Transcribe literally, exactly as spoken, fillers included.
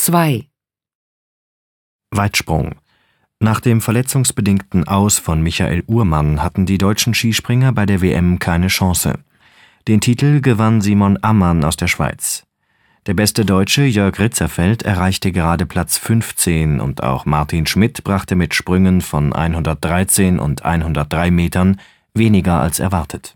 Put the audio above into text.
zwei. Weitsprung. Nach dem verletzungsbedingten Aus von Michael Uhrmann hatten die deutschen Skispringer bei der W M keine Chance. Den Titel gewann Simon Ammann aus der Schweiz. Der beste Deutsche Jörg Ritzerfeld erreichte gerade Platz fünfzehn und auch Martin Schmidt brachte mit Sprüngen von hundertdreizehn und hundertdrei Metern weniger als erwartet.